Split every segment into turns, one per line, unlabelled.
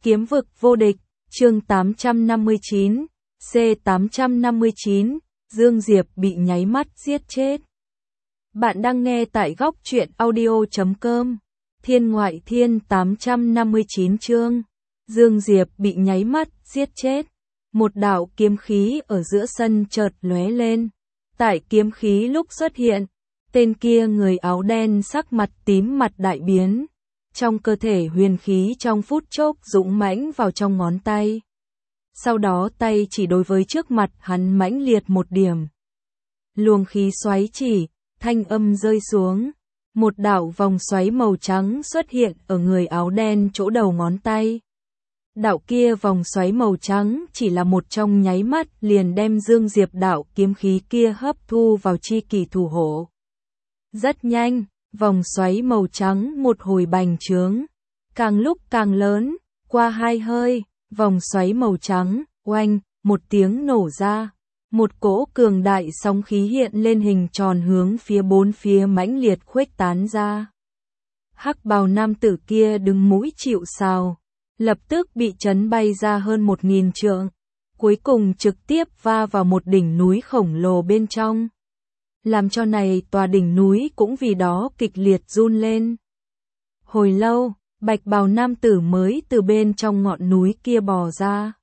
Kiếm vực vô địch, chương 859, C859, Dương Diệp bị nháy mắt giết chết. Bạn đang nghe tại góc truyện audio.com. Thiên ngoại thiên 859 chương. Dương Diệp bị nháy mắt giết chết. Một đạo kiếm khí ở giữa sân chợt lóe lên. Tại kiếm khí lúc xuất hiện, tên kia người áo đen sắc mặt tím mặt đại biến. Trong cơ thể huyền khí trong phút chốc dũng mãnh vào trong ngón tay. Sau đó tay chỉ đối với trước mặt hắn mãnh liệt một điểm. Luồng khí xoáy chỉ, thanh âm rơi xuống. Một đạo vòng xoáy màu trắng xuất hiện ở người áo đen chỗ đầu ngón tay. Đạo kia vòng xoáy màu trắng chỉ là một trong nháy mắt liền đem Dương Diệp đạo kiếm khí kia hấp thu vào chi kỷ thủ hộ. Rất nhanh, vòng xoáy màu trắng một hồi bành trướng, càng lúc càng lớn, qua hai hơi, vòng xoáy màu trắng, oanh, một tiếng nổ ra. Một cỗ cường đại sóng khí hiện lên hình tròn hướng phía bốn phía mãnh liệt khuếch tán ra. Hắc bào nam tử kia đứng mũi chịu sào, lập tức bị chấn bay ra hơn 1000 trượng, cuối cùng trực tiếp va vào một đỉnh núi khổng lồ bên trong. Làm cho này tòa đỉnh núi cũng vì đó kịch liệt run lên. Hồi lâu, bạch bào nam tử mới từ bên trong ngọn núi kia bò ra.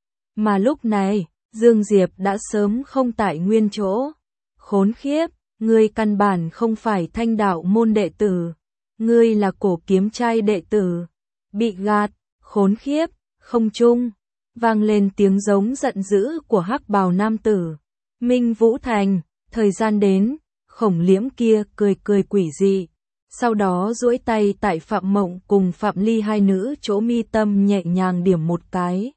Mà lúc này, Dương Diệp đã sớm không tại nguyên chỗ. Khốn khiếp, ngươi căn bản không phải Thanh đạo môn đệ tử. Ngươi là cổ kiếm trai đệ tử. Bị gạt, khốn khiếp, không trung. Vang lên tiếng giống giận dữ của hắc bào nam tử. Minh Vũ Thành, thời gian đến, Khổng Liễm kia cười cười quỷ dị. Sau đó duỗi tay tại Phạm Mộng cùng Phạm Ly hai nữ chỗ mi tâm nhẹ nhàng điểm một cái.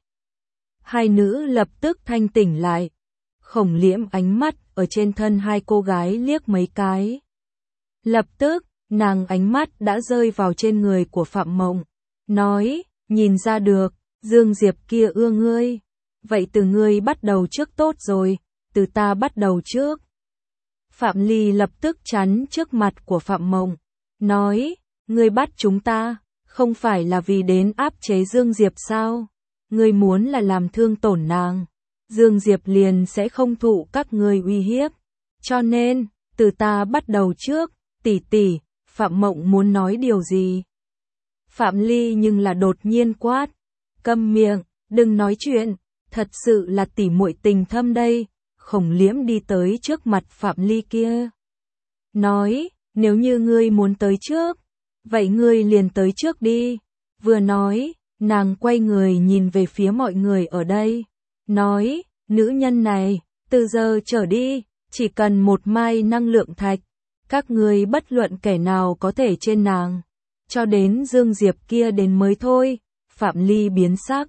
Hai nữ lập tức thanh tỉnh lại. Khổng Liễm ánh mắt ở trên thân hai cô gái liếc mấy cái. Lập tức, nàng ánh mắt đã rơi vào trên người của Phạm Mộng. Nói, nhìn ra được, Dương Diệp kia ưa ngươi. Vậy từ ngươi bắt đầu trước tốt rồi, từ ta bắt đầu trước. Phạm Ly lập tức chắn trước mặt của Phạm Mộng. Nói, ngươi bắt chúng ta, không phải là vì đến áp chế Dương Diệp sao? Ngươi muốn là làm thương tổn nàng, Dương Diệp liền sẽ không thụ các ngươi uy hiếp. Cho nên, từ ta bắt đầu trước, tỷ tỷ. Phạm Mộng muốn nói điều gì? Phạm Ly nhưng là đột nhiên quát. Câm miệng, đừng nói chuyện, thật sự là tỷ muội tình thâm đây. Khổng Liễm đi tới trước mặt Phạm Ly kia. Nói, nếu như ngươi muốn tới trước, vậy ngươi liền tới trước đi. Vừa nói, nàng quay người nhìn về phía mọi người ở đây. Nói, nữ nhân này, từ giờ trở đi, chỉ cần một mai năng lượng thạch. Các ngươi bất luận kẻ nào có thể trên nàng. Cho đến Dương Diệp kia đến mới thôi. Phạm Ly biến sắc.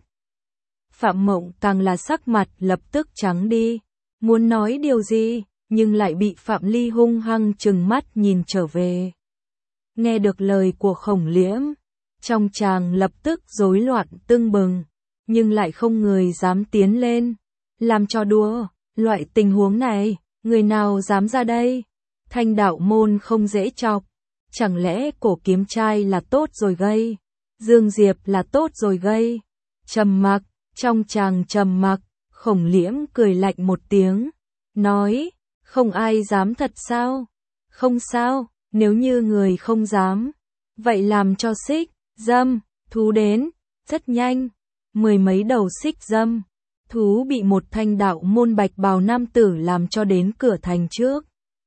Phạm Mộng càng là sắc mặt lập tức trắng đi. Muốn nói điều gì, nhưng lại bị Phạm Ly hung hăng trừng mắt nhìn trở về. Nghe được lời của Khổng Liễm, trong tràng lập tức rối loạn tưng bừng, nhưng lại không người dám tiến lên. Làm trò đùa, loại tình huống này, người nào dám ra đây? Thanh đạo môn không dễ chọc, chẳng lẽ cổ kiếm trai là tốt rồi gây? Dương Diệp là tốt rồi gây? Trầm mặc, trong tràng trầm mặc. Khổng Liễm cười lạnh một tiếng, nói, không ai dám thật sao? Không sao, nếu như người không dám, vậy làm cho xích, dâm, thú đến. Rất nhanh, mười mấy đầu xích dâm, thú bị một thanh đạo môn bạch bào nam tử làm cho đến cửa thành trước.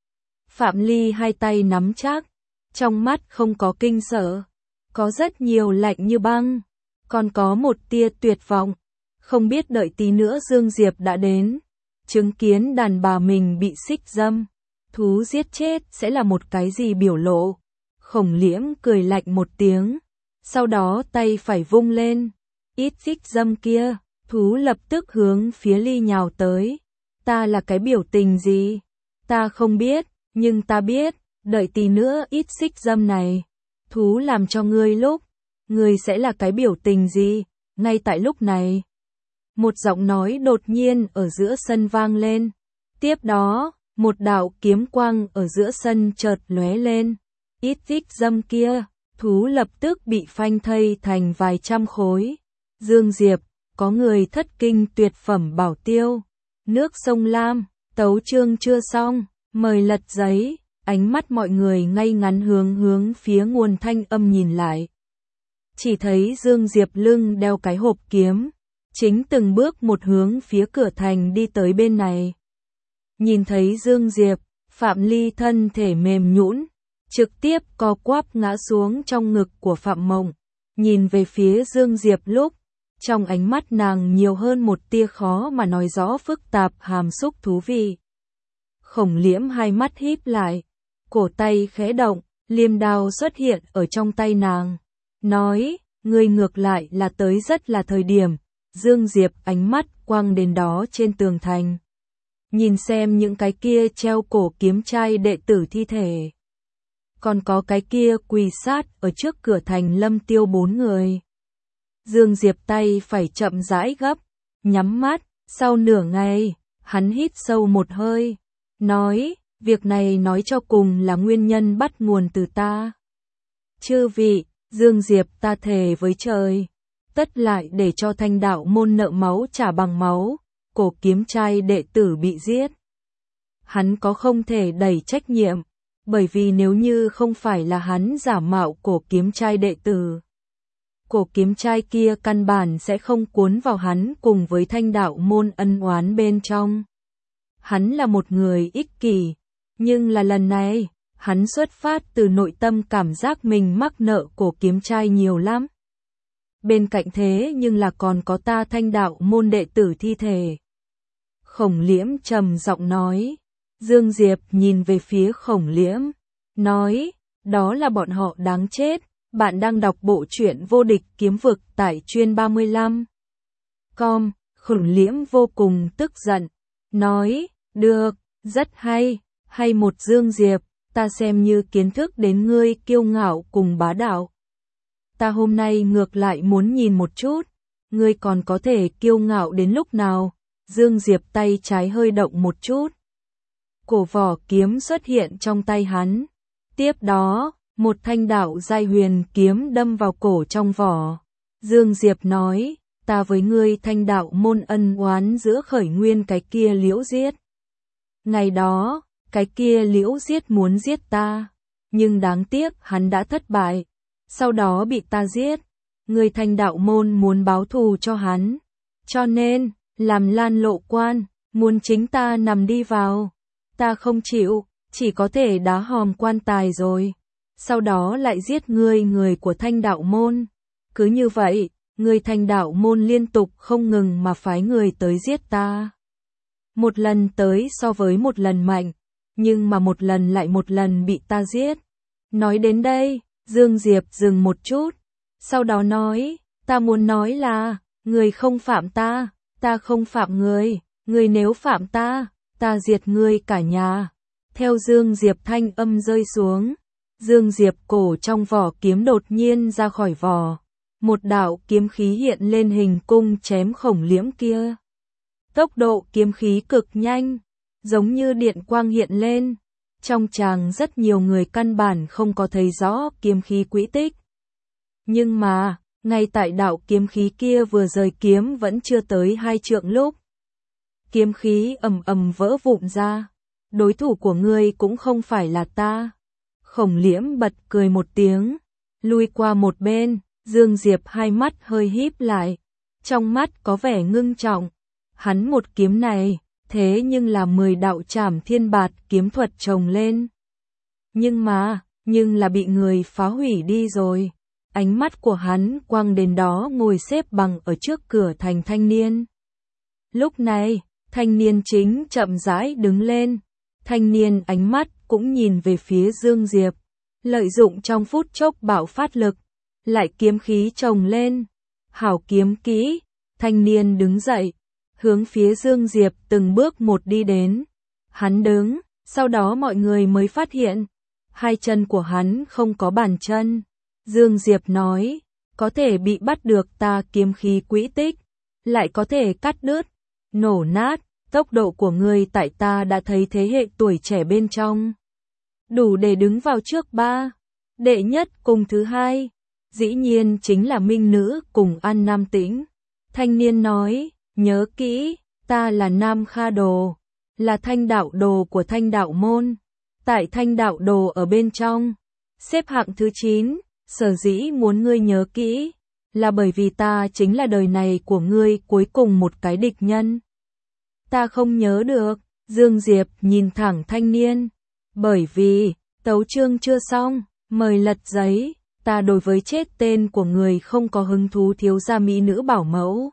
Phạm Ly hai tay nắm chắc, trong mắt không có kinh sợ, có rất nhiều lạnh như băng, còn có một tia tuyệt vọng. Không biết đợi tí nữa Dương Diệp đã đến, chứng kiến đàn bà mình bị xích dâm, thú giết chết sẽ là một cái gì biểu lộ. Khổng Liễm cười lạnh một tiếng, sau đó tay phải vung lên, ít xích dâm kia, thú lập tức hướng phía Ly nhào tới. Ta là cái biểu tình gì? Ta không biết, nhưng ta biết, đợi tí nữa ít xích dâm này, thú làm cho ngươi lúc, ngươi sẽ là cái biểu tình gì? Ngay tại lúc này, một giọng nói đột nhiên ở giữa sân vang lên. Tiếp đó, một đạo kiếm quang ở giữa sân chợt lóe lên. Ít xích dâm kia, thú lập tức bị phanh thây thành vài trăm khối. Dương Diệp, có người thất kinh tuyệt phẩm bảo tiêu. Nước sông Lam, tấu chương chưa xong, mời lật giấy. Ánh mắt mọi người ngay ngắn hướng phía nguồn thanh âm nhìn lại. Chỉ thấy Dương Diệp lưng đeo cái hộp kiếm, chính từng bước một hướng phía cửa thành đi tới bên này. Nhìn thấy Dương Diệp, Phạm Ly thân thể mềm nhũn, trực tiếp co quắp ngã xuống trong ngực của Phạm Mộng. Nhìn về phía Dương Diệp lúc, trong ánh mắt nàng nhiều hơn một tia khó mà nói rõ phức tạp hàm xúc thú vị. Khổng Liễm hai mắt híp lại, cổ tay khẽ động, liềm đao xuất hiện ở trong tay nàng. Nói, ngươi ngược lại là tới rất là thời điểm. Dương Diệp ánh mắt quăng đến đó trên tường thành. Nhìn xem những cái kia treo cổ kiếm trai đệ tử thi thể. Còn có cái kia quỳ sát ở trước cửa thành Lâm Tiêu 4 người. Dương Diệp tay phải chậm rãi gấp, nhắm mắt, sau nửa ngày, hắn hít sâu một hơi. Nói, việc này nói cho cùng là nguyên nhân bắt nguồn từ ta. Chư vị, Dương Diệp ta thề với trời, tất lại để cho Thanh đạo môn nợ máu trả bằng máu, cổ kiếm trai đệ tử bị giết. Hắn có không thể đẩy trách nhiệm, bởi vì nếu như không phải là hắn giả mạo cổ kiếm trai đệ tử, cổ kiếm trai kia căn bản sẽ không cuốn vào hắn cùng với Thanh đạo môn ân oán bên trong. Hắn là một người ích kỷ, nhưng là lần này, hắn xuất phát từ nội tâm cảm giác mình mắc nợ cổ kiếm trai nhiều lắm. Bên cạnh thế nhưng là còn có ta Thanh đạo môn đệ tử thi thể. Khổng Liễm trầm giọng nói. Dương Diệp nhìn về phía Khổng Liễm, nói, đó là bọn họ đáng chết. Bạn đang đọc bộ truyện Vô Địch Kiếm Vực tại Chuyên 35. Com, Khổng Liễm vô cùng tức giận, nói, được, rất hay, hay một Dương Diệp, ta xem như kiến thức đến ngươi kiêu ngạo cùng bá đạo. Ta hôm nay ngược lại muốn nhìn một chút, ngươi còn có thể kiêu ngạo đến lúc nào. Dương Diệp tay trái hơi động một chút. Cổ vỏ kiếm xuất hiện trong tay hắn. Tiếp đó, một thanh đạo giai huyền kiếm đâm vào cổ trong vỏ. Dương Diệp nói, ta với ngươi Thanh đạo môn ân oán giữa khởi nguyên cái kia Liễu Giết. Ngày đó, cái kia Liễu Giết muốn giết ta, nhưng đáng tiếc hắn đã thất bại, sau đó bị ta giết. Ngươi Thanh đạo môn muốn báo thù cho hắn, cho nên, làm Lan Lộ quan, muốn chính ta nằm đi vào. Ta không chịu, chỉ có thể đá hòm quan tài rồi. Sau đó lại giết người của Thanh đạo môn. Cứ như vậy, người Thanh đạo môn liên tục không ngừng mà phái người tới giết ta. Một lần tới so với một lần mạnh, nhưng mà một lần lại một lần bị ta giết. Nói đến đây, Dương Diệp dừng một chút, sau đó nói, ta muốn nói là, người không phạm ta, ta không phạm người nếu phạm ta, ta diệt ngươi cả nhà. Theo Dương Diệp thanh âm rơi xuống, Dương Diệp cổ trong vỏ kiếm đột nhiên ra khỏi vỏ. Một đạo kiếm khí hiện lên hình cung chém Khổng Liễm kia. Tốc độ kiếm khí cực nhanh, giống như điện quang hiện lên. Trong tràng rất nhiều người căn bản không có thấy rõ kiếm khí quỹ tích. Nhưng mà, ngay tại đạo kiếm khí kia vừa rời kiếm vẫn chưa tới 2 trượng lúc. Kiếm khí ầm ầm vỡ vụn ra. Đối thủ của ngươi cũng không phải là ta. Khổng Liễm bật cười một tiếng, lui qua một bên. Dương Diệp hai mắt hơi híp lại, trong mắt có vẻ ngưng trọng. Hắn một kiếm này, thế nhưng là 10 đạo trảm thiên bạt kiếm thuật chồng lên. Nhưng là bị người phá hủy đi rồi. Ánh mắt của hắn quang đến đó ngồi xếp bằng ở trước cửa thành thanh niên. Lúc này, thanh niên chính chậm rãi đứng lên. Thanh niên ánh mắt cũng nhìn về phía Dương Diệp, lợi dụng trong phút chốc bạo phát lực, lại kiếm khí chồng lên. Hảo kiếm kỹ, thanh niên đứng dậy, hướng phía Dương Diệp từng bước một đi đến. Hắn đứng, sau đó mọi người mới phát hiện, hai chân của hắn không có bàn chân. Dương Diệp nói, có thể bị bắt được ta kiếm khí quỹ tích, lại có thể cắt đứt, nổ nát. Tốc độ của ngươi tại ta đã thấy thế hệ tuổi trẻ bên trong, đủ để đứng vào trước 3, đệ nhất cùng thứ 2. dĩ nhiên chính là Minh Nữ cùng An Nam Tĩnh. Thanh niên nói, nhớ kỹ, ta là Nam Kha Đồ, là thanh đạo đồ của thanh đạo môn. Tại thanh đạo đồ ở bên trong, xếp hạng thứ 9, sở dĩ muốn ngươi nhớ kỹ, là bởi vì ta chính là đời này của ngươi cuối cùng một cái địch nhân. Ta không nhớ được, Dương Diệp nhìn thẳng thanh niên, bởi vì, tấu chương chưa xong, mời lật giấy, ta đối với chết tên của người không có hứng thú thiếu gia mỹ nữ bảo mẫu.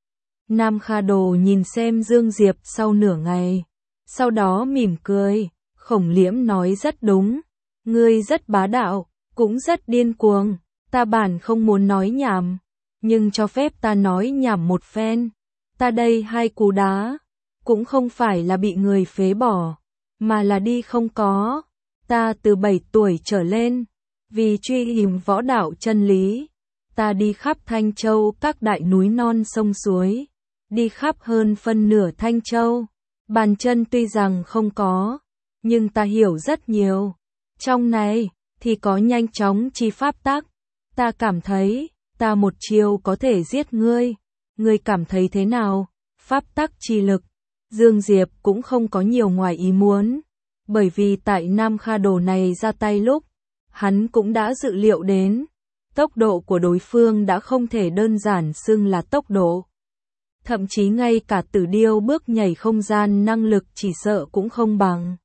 Nam Kha Đồ nhìn xem Dương Diệp sau nửa ngày, sau đó mỉm cười, Khổng Liễm nói rất đúng, ngươi rất bá đạo, cũng rất điên cuồng, ta bản không muốn nói nhảm, nhưng cho phép ta nói nhảm một phen, ta đây 2 cú đá, cũng không phải là bị người phế bỏ, mà là đi không có, ta từ 7 tuổi trở lên, vì truy tìm võ đạo chân lý, ta đi khắp Thanh Châu các đại núi non sông suối, đi khắp hơn phân nửa Thanh Châu, bàn chân tuy rằng không có, nhưng ta hiểu rất nhiều, trong này, thì có nhanh chóng chi pháp tắc, ta cảm thấy, ta một chiêu có thể giết ngươi, ngươi cảm thấy thế nào, pháp tắc chi lực, Dương Diệp cũng không có nhiều ngoài ý muốn, bởi vì tại Nam Kha Đồ này ra tay lúc, hắn cũng đã dự liệu đến, tốc độ của đối phương đã không thể đơn giản xưng là tốc độ. Thậm chí ngay cả Tử Điêu bước nhảy không gian năng lực chỉ sợ cũng không bằng.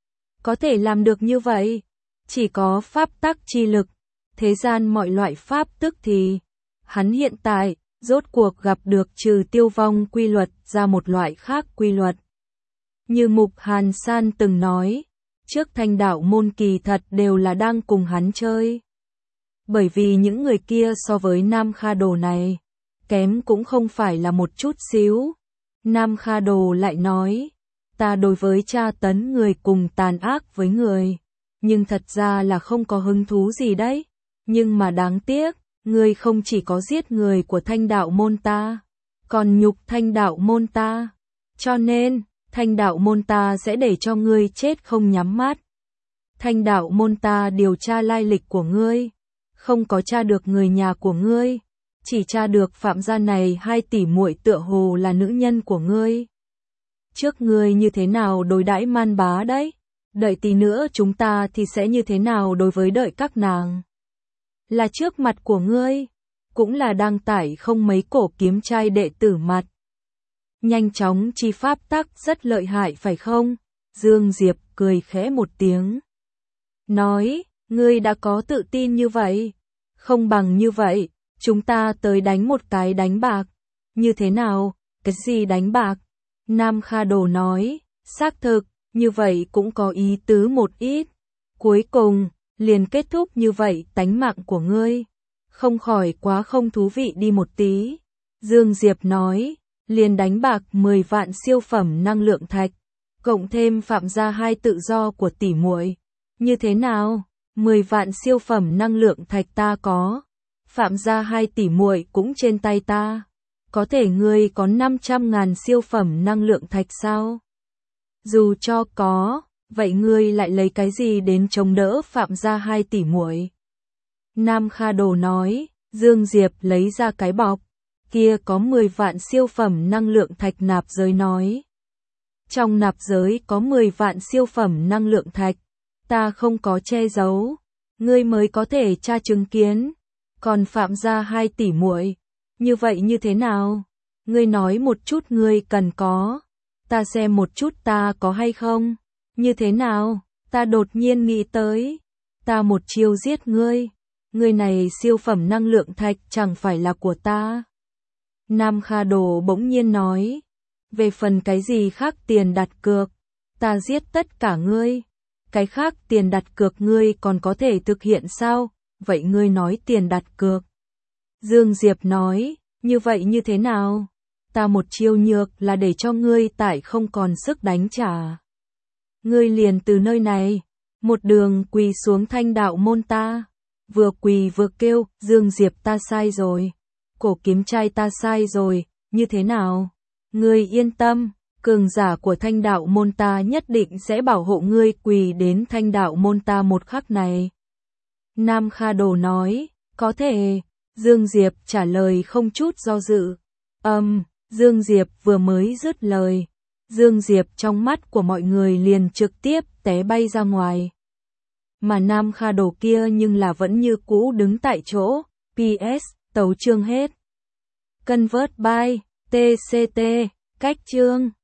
Có thể làm được như vậy, chỉ có pháp tắc chi lực, thế gian mọi loại pháp tức thì, hắn hiện tại, rốt cuộc gặp được trừ tiêu vong quy luật ra một loại khác quy luật. Như Mục Hàn San từng nói, trước thanh đạo môn kỳ thật đều là đang cùng hắn chơi. Bởi vì những người kia so với Nam Kha Đồ này, kém cũng không phải là một chút xíu. Nam Kha Đồ lại nói, ta đối với tra tấn người cùng tàn ác với người, nhưng thật ra là không có hứng thú gì đấy. Nhưng mà đáng tiếc, ngươi không chỉ có giết người của thanh đạo môn ta, còn nhục thanh đạo môn ta. Cho nên, thanh đạo môn ta sẽ để cho ngươi chết không nhắm mắt. Thanh đạo môn ta điều tra lai lịch của ngươi, không có tra được người nhà của ngươi, chỉ tra được Phạm gia này 2 tỷ muội tựa hồ là nữ nhân của ngươi. Trước ngươi như thế nào đối đãi man bá đấy, đợi tí nữa chúng ta thì sẽ như thế nào đối với đợi các nàng. Là trước mặt của ngươi, cũng là đang tải không mấy cổ kiếm trai đệ tử mặt. Nhanh chóng chi pháp tắc rất lợi hại phải không? Dương Diệp cười khẽ một tiếng. Nói, ngươi đã có tự tin như vậy. Không bằng như vậy, chúng ta tới đánh một cái đánh bạc. Như thế nào? Cái gì đánh bạc? Nam Kha Đồ nói, xác thực, như vậy cũng có ý tứ một ít. Cuối cùng, liền kết thúc như vậy tánh mạng của ngươi. Không khỏi quá không thú vị đi một tí. Dương Diệp nói, liền đánh bạc 10 vạn siêu phẩm năng lượng thạch, cộng thêm Phạm gia 2 tự do của tỷ muội. Như thế nào? 10 vạn siêu phẩm năng lượng thạch ta có, Phạm gia 2 tỷ muội cũng trên tay ta. Có thể ngươi có 500.000 siêu phẩm năng lượng thạch sao? Dù cho có, vậy ngươi lại lấy cái gì đến chống đỡ Phạm gia 2 tỷ muội? Nam Kha Đồ nói, Dương Diệp lấy ra cái bọc, kia có 10 vạn siêu phẩm năng lượng thạch nạp giới nói. Trong nạp giới có 10 vạn siêu phẩm năng lượng thạch, ta không có che giấu, ngươi mới có thể tra chứng kiến, còn Phạm gia 2 tỷ muội, như vậy như thế nào? Ngươi nói một chút ngươi cần có, ta xem một chút ta có hay không, như thế nào? Ta đột nhiên nghĩ tới, ta một chiêu giết ngươi, ngươi này siêu phẩm năng lượng thạch chẳng phải là của ta. Nam Kha Đồ bỗng nhiên nói, về phần cái gì khác tiền đặt cược, ta giết tất cả ngươi, cái khác tiền đặt cược ngươi còn có thể thực hiện sao? Vậy ngươi nói tiền đặt cược. Dương Diệp nói, như vậy như thế nào? Ta một chiêu nhược là để cho ngươi tại không còn sức đánh trả. Ngươi liền từ nơi này, một đường quỳ xuống thanh đạo môn ta, vừa quỳ vừa kêu, Dương Diệp ta sai rồi, cổ kiếm trai ta sai rồi, như thế nào? Ngươi yên tâm, cường giả của thanh đạo môn ta nhất định sẽ bảo hộ ngươi quỳ đến thanh đạo môn ta một khắc này. Nam Kha Đồ nói, Có thể, Dương Diệp trả lời không chút do dự. Dương Diệp vừa mới dứt lời. Dương Diệp trong mắt của mọi người liền trực tiếp té bay ra ngoài. Mà Nam Kha Đồ kia nhưng là vẫn như cũ đứng tại chỗ. PS, tấu chương hết. Convert by TCT, cách chương.